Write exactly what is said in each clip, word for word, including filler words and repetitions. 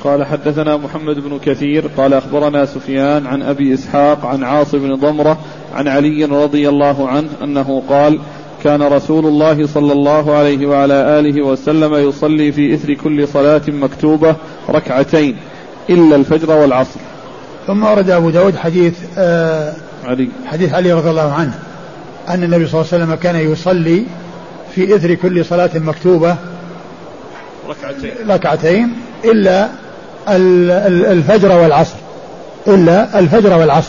قال حدثنا محمد بن كثير قال أخبرنا سفيان عن أبي إسحاق عن عاصم بن ضمرة عن علي رضي الله عنه أنه قال كان رسول الله صلى الله عليه وعلى آله وسلم يصلي في إثر كل صلاة مكتوبة ركعتين إلا الفجر والعصر. ثم ورد أبو داود حديث آه علي حديث علي رضي الله عنه أن النبي صلى الله عليه وسلم كان يصلي في إثر كل صلاة مكتوبة ركعتين, ركعتين إلا الفجر والعصر إلا الفجر والعصر.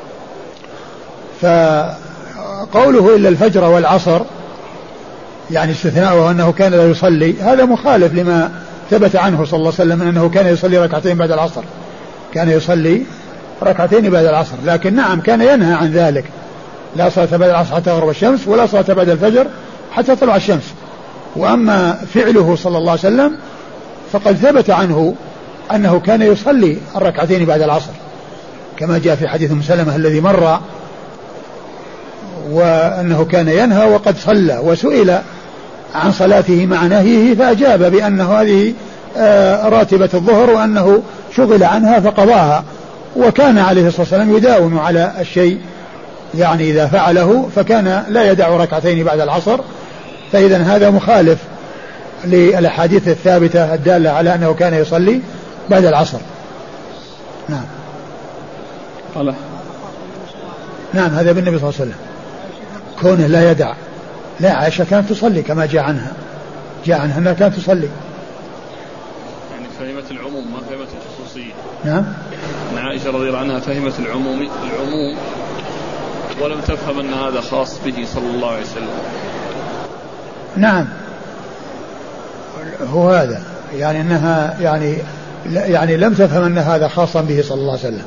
فقوله إلا الفجر والعصر يعني استثناءه أنه كان لا يصلي، هذا مخالف لما ثبت عنه صلى الله عليه وسلم أنه كان يصلي ركعتين بعد العصر، كان يصلي ركعتين بعد العصر. لكن نعم كان ينهى عن ذلك، لا صلاة بعد العصر حتى تغرب الشمس ولا صلاة بعد الفجر حتى تطلع الشمس. وأما فعله صلى الله عليه وسلم فقد ثبت عنه أنه كان يصلي الركعتين بعد العصر كما جاء في حديث أم سلمة الذي مر، وأنه كان ينهى وقد صلى، وسئل عن صلاته مع نهيه فأجاب بأنه هذه راتبة الظهر وأنه شغل عنها فقضاها، وكان عليه الصلاة والسلام يداوم على الشيء يعني إذا فعله فكان لا يدع ركعتين بعد العصر. فإذا هذا مخالف للأحاديث الثابتة الدالة على أنه كان يصلي بعد العصر. نعم. الله. نعم هذا بالنبي صلى الله عليه وسلم كونه لا يدع. لا، عائشة كانت تصلي كما جاء عنها جاء عنها أنها كانت تصلي. يعني فهمت العموم ما فهمت الخصوصية. نعم. أن عائشة رضي الله عنها فهمت العموم العموم ولم تفهم أن هذا خاص به صلى الله عليه وسلم. نعم هو هذا يعني أنها يعني يعني لم تفهم أن هذا خاصا به صلى الله عليه وسلم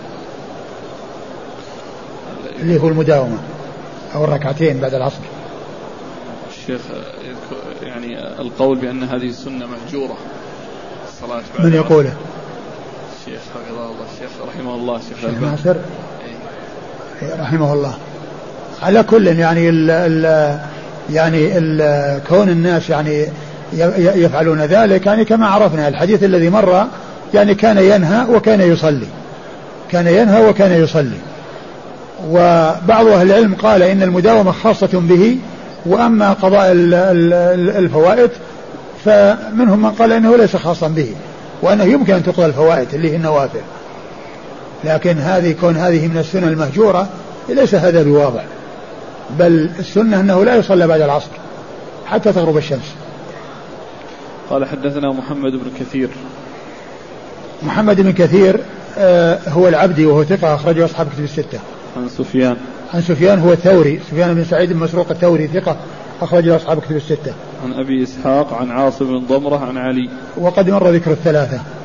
اللي هو المداومة أو الركعتين بعد العصر. الشيخ يعني القول بأن هذه السنة مهجورة الصلاة بعد من يقوله؟ الشيخ حفظه الله الشيخ رحمه الله الشيخ ناصر رحمه الله. على كل يعني ال ال يعني ال كون الناس يعني يفعلون ذلك يعني كما عرفنا الحديث الذي مر يعني كان ينهى وكان يصلي كان ينهى وكان يصلي. وبعض أهل العلم قال إن المداومة خاصة به، وأما قضاء الفوائد فمنهم من قال إنه ليس خاصا به وأنه يمكن أن تقضى الفوائد اللي هي النوافل. لكن هذه كون هذه من السنة المهجورة ليس هذا بواضح، بل السنة أنه لا يصلى بعد العصر حتى تغرب الشمس. قال حدثنا محمد بن كثير. محمد بن كثير آه هو العبدي وهو ثقة أخرجه أصحاب كتب الستة. عن سفيان عن سفيان هو الثوري سفيان بن سعيد بن مسروق الثوري ثقة أخرجه أصحاب كتب الستة. عن أبي إسحاق عن عاصم بن ضمرة عن علي. وقد مر ذكر الثلاثة.